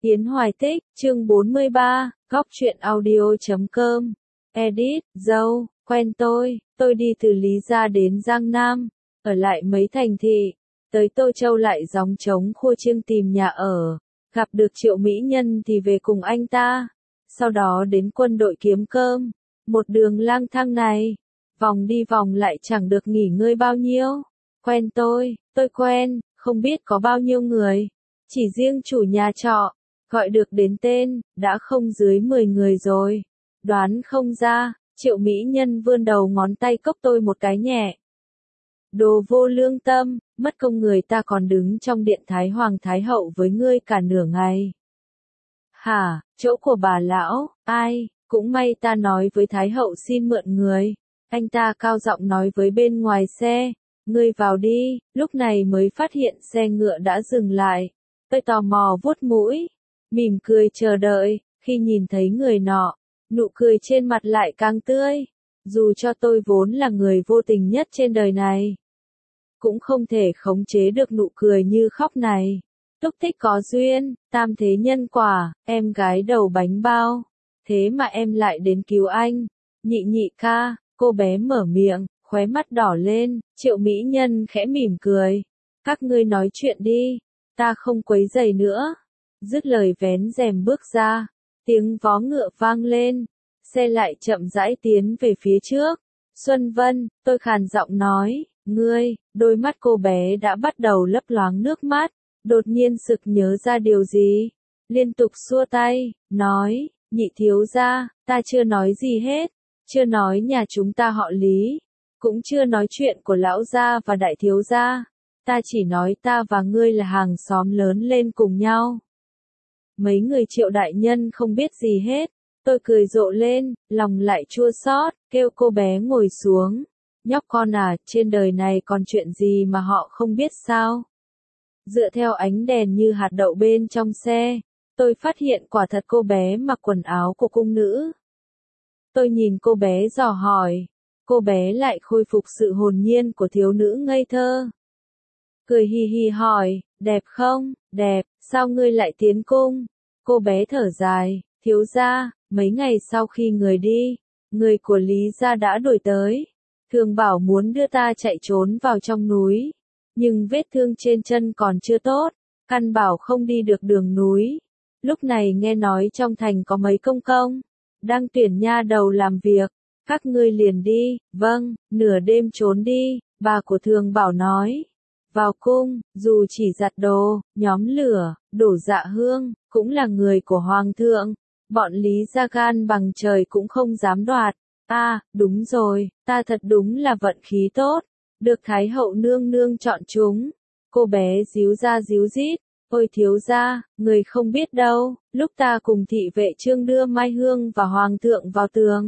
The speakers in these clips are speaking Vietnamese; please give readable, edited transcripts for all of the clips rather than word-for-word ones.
Yến Hoài Tích, chương 43, góc truyện audio.com. Edit, dâu, quen tôi đi từ Lý Gia đến Giang Nam, ở lại mấy thành thị, tới Tô Châu lại gióng trống khua chiêng tìm nhà ở, gặp được Triệu Mỹ Nhân thì về cùng anh ta, sau đó đến quân đội kiếm cơm, một đường lang thang này, vòng đi vòng lại chẳng được nghỉ ngơi bao nhiêu. Quen tôi quen, không biết có bao nhiêu người, chỉ riêng chủ nhà trọ, gọi được đến tên, đã không dưới 10 người rồi. Đoán không ra, Triệu Mỹ Nhân vươn đầu ngón tay cốc tôi một cái nhẹ. Đồ vô lương tâm, mất công người ta còn đứng trong điện Thái Hoàng Thái Hậu với ngươi cả nửa ngày. Hả, chỗ của bà lão, ai, cũng may ta nói với Thái Hậu xin mượn người. Anh ta cao giọng nói với bên ngoài xe, ngươi vào đi, lúc này mới phát hiện xe ngựa đã dừng lại. Tôi tò mò vuốt mũi, mỉm cười chờ đợi, khi nhìn thấy người nọ, nụ cười trên mặt lại càng tươi. Dù cho tôi vốn là người vô tình nhất trên đời này, cũng không thể khống chế được nụ cười như khóc này. Túc thích có duyên, tam thế nhân quả, em gái đầu bánh bao. Thế mà em lại đến cứu anh. Nhị ca, cô bé mở miệng, khóe mắt đỏ lên, Triệu Mỹ Nhân khẽ mỉm cười. Các ngươi nói chuyện đi, ta không quấy rầy nữa. Dứt lời vén rèm bước ra, tiếng vó ngựa vang lên, xe lại chậm rãi tiến về phía trước. Xuân Vân, tôi khàn giọng nói, ngươi, đôi mắt cô bé đã bắt đầu lấp loáng nước mắt, đột nhiên sực nhớ ra điều gì, liên tục xua tay, nói, nhị thiếu gia, ta chưa nói gì hết, chưa nói nhà chúng ta họ Lý, cũng chưa nói chuyện của lão gia và đại thiếu gia, ta chỉ nói ta và ngươi là hàng xóm lớn lên cùng nhau. Mấy người Triệu đại nhân không biết gì hết, tôi cười rộ lên, lòng lại chua xót, kêu cô bé ngồi xuống. Nhóc con à, trên đời này còn chuyện gì mà họ không biết sao? Dựa theo ánh đèn như hạt đậu bên trong xe, tôi phát hiện quả thật cô bé mặc quần áo của cung nữ. Tôi nhìn cô bé dò hỏi, cô bé lại khôi phục sự hồn nhiên của thiếu nữ ngây thơ. Cười hì hì hỏi, đẹp không? Đẹp, sao ngươi lại tiến cung? Cô bé thở dài, thiếu gia, mấy ngày sau khi người đi, người của Lý gia đã đuổi tới. Thường bảo muốn đưa ta chạy trốn vào trong núi, nhưng vết thương trên chân còn chưa tốt, căn bảo không đi được đường núi. Lúc này nghe nói trong thành có mấy công công đang tuyển nha đầu làm việc, các ngươi liền đi. Vâng, nửa đêm trốn đi, bà của Thường bảo nói. Vào cung, dù chỉ giặt đồ, nhóm lửa, đổ dạ hương, cũng là người của hoàng thượng, bọn Lý gia gan bằng trời cũng không dám đoạt. Đúng rồi, ta thật đúng là vận khí tốt, được Thái Hậu nương nương chọn chúng. Cô bé díu ra díu dít, ôi thiếu gia, người không biết đâu, lúc ta cùng thị vệ Trương đưa mai hương và hoàng thượng vào tường.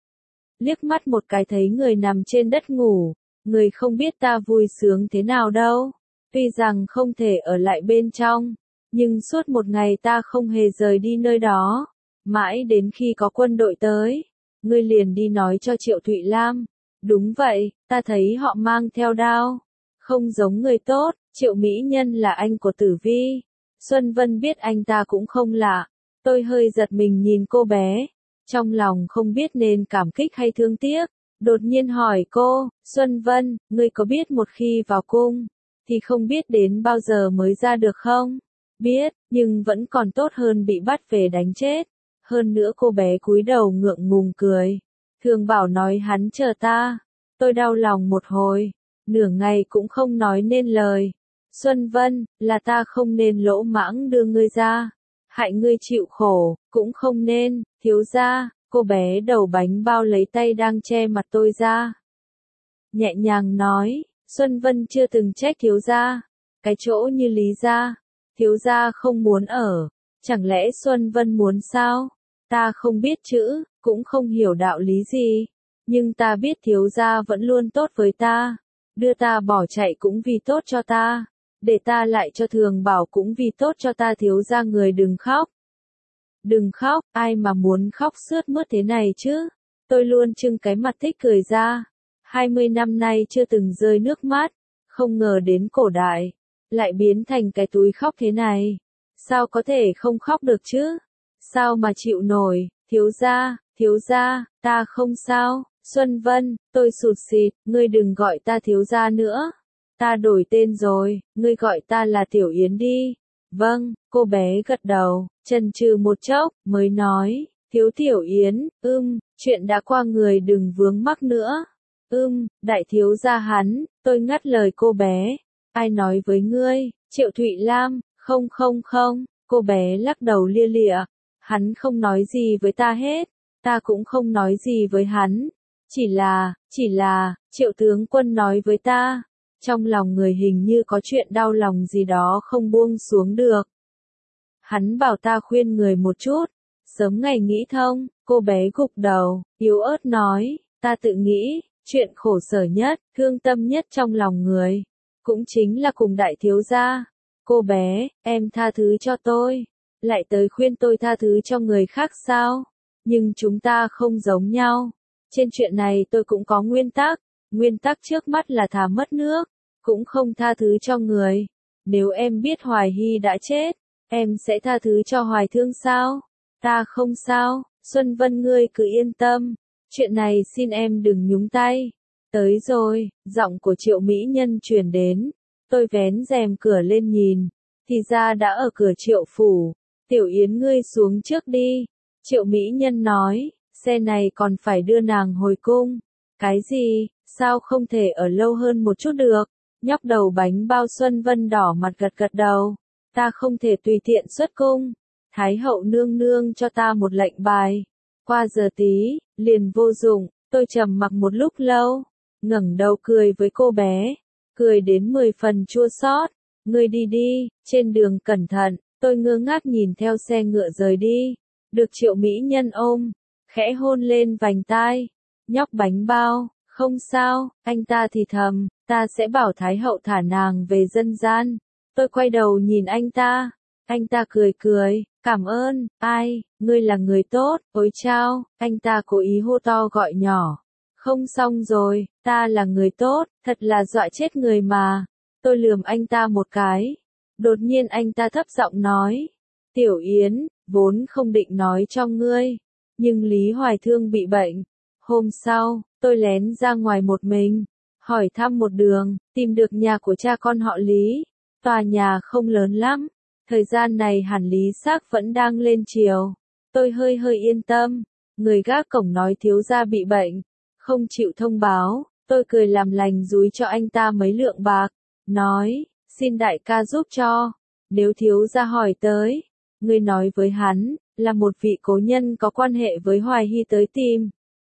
Liếc mắt một cái thấy người nằm trên đất ngủ, người không biết ta vui sướng thế nào đâu. Tuy rằng không thể ở lại bên trong, nhưng suốt một ngày ta không hề rời đi nơi đó, mãi đến khi có quân đội tới. Ngươi liền đi nói cho Triệu Thụy Lam. Đúng vậy, ta thấy họ mang theo đao. Không giống người tốt, Triệu Mỹ Nhân là anh của Tử Vi. Xuân Vân biết anh ta cũng không lạ. Tôi hơi giật mình nhìn cô bé. Trong lòng không biết nên cảm kích hay thương tiếc. Đột nhiên hỏi cô, Xuân Vân, ngươi có biết một khi vào cung, thì không biết đến bao giờ mới ra được không? Biết, nhưng vẫn còn tốt hơn bị bắt về đánh chết. Hơn nữa cô bé cúi đầu ngượng ngùng cười. Thường bảo nói hắn chờ ta. Tôi đau lòng một hồi. Nửa ngày cũng không nói nên lời. Xuân Vân, là ta không nên lỗ mãng đưa ngươi ra. Hại ngươi chịu khổ, cũng không nên, thiếu gia. Cô bé đầu bánh bao lấy tay đang che mặt tôi ra. Nhẹ nhàng nói, Xuân Vân chưa từng trách thiếu gia. Cái chỗ như Lý gia, thiếu gia không muốn ở. Chẳng lẽ Xuân Vân muốn sao? Ta không biết chữ, cũng không hiểu đạo lý gì. Nhưng ta biết thiếu gia vẫn luôn tốt với ta. Đưa ta bỏ chạy cũng vì tốt cho ta. Để ta lại cho Thường bảo cũng vì tốt cho ta. Thiếu gia người đừng khóc. Đừng khóc, ai mà muốn khóc sướt mướt thế này chứ. Tôi luôn trưng cái mặt thích cười ra. 20 năm nay chưa từng rơi nước mắt. Không ngờ đến cổ đại lại biến thành cái túi khóc thế này. sao có thể không khóc được chứ? Sao mà chịu nổi, thiếu gia, ta không sao. Xuân Vân, tôi sụt sịt, ngươi đừng gọi ta thiếu gia nữa. Ta đổi tên rồi, ngươi gọi ta là Tiểu Yến đi. Vâng, cô bé gật đầu, chần chừ một chốc, mới nói, Tiểu Yến, chuyện đã qua người đừng vướng mắc nữa. Đại thiếu gia hắn, tôi ngắt lời cô bé. Ai nói với ngươi, Triệu Thụy Lam, không, cô bé lắc đầu lia lịa. Hắn không nói gì với ta hết, ta cũng không nói gì với hắn. Chỉ là, Triệu tướng quân nói với ta, trong lòng người hình như có chuyện đau lòng gì đó không buông xuống được. Hắn bảo ta khuyên người một chút, sớm ngày nghĩ thông. Cô bé gục đầu, yếu ớt nói, ta tự nghĩ, chuyện khổ sở nhất, thương tâm nhất trong lòng người, cũng chính là cùng đại thiếu gia. Cô bé, em tha thứ cho tôi, lại tới khuyên tôi tha thứ cho người khác sao? Nhưng chúng ta không giống nhau. Trên chuyện này tôi cũng có nguyên tắc trước mắt là thà mất nước, cũng không tha thứ cho người. Nếu em biết Hoài Hy đã chết, em sẽ tha thứ cho Hoài Thương sao? Ta không sao, Xuân Vân ngươi cứ yên tâm, chuyện này xin em đừng nhúng tay. Tới rồi, giọng của Triệu Mỹ Nhân truyền đến, tôi vén rèm cửa lên nhìn, thì ra đã ở cửa Triệu phủ. Tiểu Yến ngươi xuống trước đi. Triệu Mỹ Nhân nói, xe này còn phải đưa nàng hồi cung. Cái gì, sao không thể ở lâu hơn một chút được? Nhóc đầu bánh bao Xuân Vân đỏ mặt gật đầu. Ta không thể tùy tiện xuất cung. Thái hậu nương nương cho ta một lệnh bài. Qua giờ tí, liền vô dụng, tôi trầm mặc một lúc lâu. Ngẩng đầu cười với cô bé. Cười đến 10 phần chua xót. Ngươi đi đi, trên đường cẩn thận. Tôi ngơ ngác nhìn theo xe ngựa rời đi. Được Triệu Mỹ Nhân ôm, khẽ hôn lên vành tai. Nhóc bánh bao, không sao, anh ta thì thầm, ta sẽ bảo Thái hậu thả nàng về dân gian. Tôi quay đầu nhìn anh ta cười, cảm ơn, ai, ngươi là người tốt, ôi chao, anh ta cố ý hô to gọi nhỏ. Không xong rồi, ta là người tốt, thật là dọa chết người mà. Tôi lườm anh ta một cái. Đột nhiên anh ta thấp giọng nói, Tiểu Yến, vốn không định nói cho ngươi, nhưng Lý Hoài Thương bị bệnh. Hôm sau, tôi lén ra ngoài một mình, hỏi thăm một đường, tìm được nhà của cha con họ Lý. Tòa nhà không lớn lắm, thời gian này hẳn Lý Xác vẫn đang lên chiều. Tôi hơi yên tâm, người gác cổng nói thiếu gia bị bệnh, không chịu thông báo. Tôi cười làm lành dúi cho anh ta mấy lượng bạc, nói, xin đại ca giúp cho, nếu thiếu gia hỏi tới, ngươi nói với hắn, là một vị cố nhân có quan hệ với Hoài Hy tới tìm.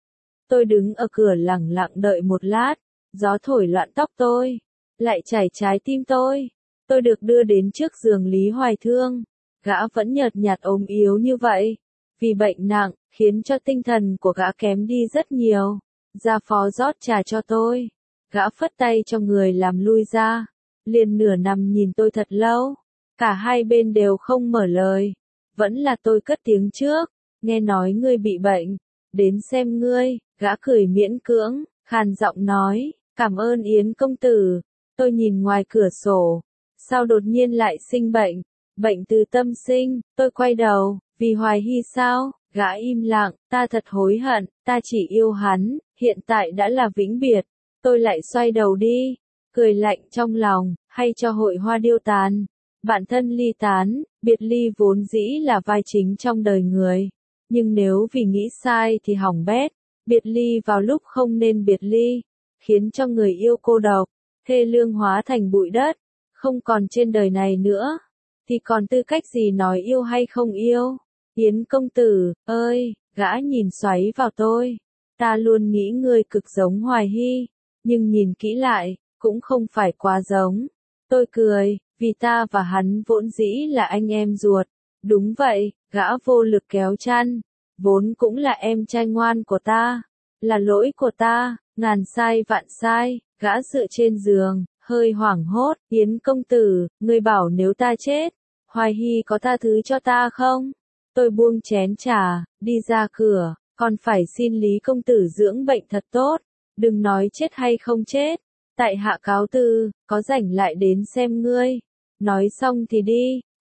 Tôi đứng ở cửa lẳng lặng đợi một lát, gió thổi loạn tóc tôi, lại chảy trái tim tôi. Tôi được đưa đến trước giường Lý Hoài Thương, gã vẫn nhợt nhạt ốm yếu như vậy. Vì bệnh nặng, khiến cho tinh thần của gã kém đi rất nhiều. Gia phó rót trà cho tôi, gã phất tay cho người làm lui ra, liền nửa nằm nhìn tôi thật lâu. Cả hai bên đều không mở lời, vẫn là tôi cất tiếng trước, nghe nói ngươi bị bệnh, đến xem ngươi. Gã cười miễn cưỡng, khàn giọng nói, cảm ơn Yến công tử. Tôi nhìn ngoài cửa sổ, sao đột nhiên lại sinh bệnh, bệnh từ tâm sinh. Tôi quay đầu, vì Hoài Hy sao? Gã im lặng, ta thật hối hận, ta chỉ yêu hắn, hiện tại đã là vĩnh biệt. Tôi lại xoay đầu đi, cười lạnh trong lòng, hay cho hội hoa điêu tàn. Bạn thân ly tán, biệt ly vốn dĩ là vai chính trong đời người. Nhưng nếu vì nghĩ sai thì hỏng bét, biệt ly vào lúc không nên biệt ly, khiến cho người yêu cô độc, thê lương hóa thành bụi đất, không còn trên đời này nữa, thì còn tư cách gì nói yêu hay không yêu? Yến công tử, ơi, gã nhìn xoáy vào tôi. Ta luôn nghĩ ngươi cực giống Hoài Hy, nhưng nhìn kỹ lại, cũng không phải quá giống. Tôi cười, vì ta và hắn vốn dĩ là anh em ruột. Đúng vậy, gã vô lực kéo chăn. Vốn cũng là em trai ngoan của ta. Là lỗi của ta, ngàn sai vạn sai. Gã dựa trên giường, hơi hoảng hốt. Yến công tử, ngươi bảo nếu ta chết, Hoài Hy có tha thứ cho ta không? Tôi buông chén trà, đi ra cửa, còn phải xin Lý công tử dưỡng bệnh thật tốt. Đừng nói chết hay không chết. Tại hạ cáo từ, có rảnh lại đến xem ngươi. Nói xong thì đi,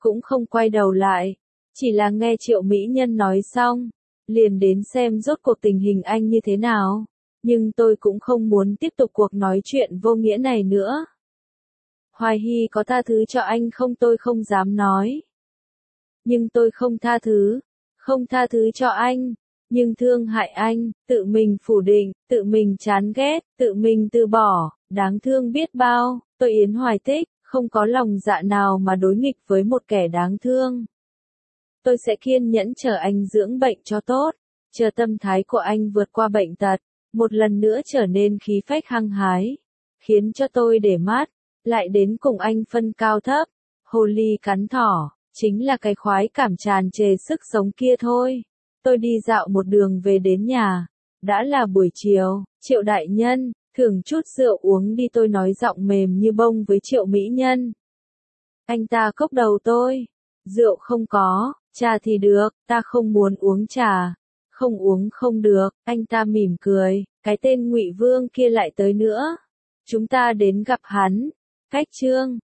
cũng không quay đầu lại. Chỉ là nghe Triệu Mỹ Nhân nói xong, liền đến xem rốt cuộc tình hình anh như thế nào. Nhưng tôi cũng không muốn tiếp tục cuộc nói chuyện vô nghĩa này nữa. Hoài Hy có tha thứ cho anh không tôi không dám nói. Nhưng tôi không tha thứ. Không tha thứ cho anh. Nhưng thương hại anh, tự mình phủ định, tự mình chán ghét, tự mình từ bỏ, đáng thương biết bao. Tôi Yến Hoài Tích, không có lòng dạ nào mà đối nghịch với một kẻ đáng thương. Tôi sẽ kiên nhẫn chờ anh dưỡng bệnh cho tốt, chờ tâm thái của anh vượt qua bệnh tật, một lần nữa trở nên khí phách hăng hái, khiến cho tôi để mắt, lại đến cùng anh phân cao thấp, hồ ly cắn thỏ, chính là cái khoái cảm tràn trề sức sống kia thôi. Tôi đi dạo một đường về đến nhà, đã là buổi chiều, Triệu đại nhân, thưởng chút rượu uống đi tôi nói giọng mềm như bông với Triệu Mỹ Nhân. Anh ta cốc đầu tôi, rượu không có, trà thì được, ta không muốn uống trà. Không uống không được, anh ta mỉm cười, cái tên Ngụy Vương kia lại tới nữa. Chúng ta đến gặp hắn. Khách trương.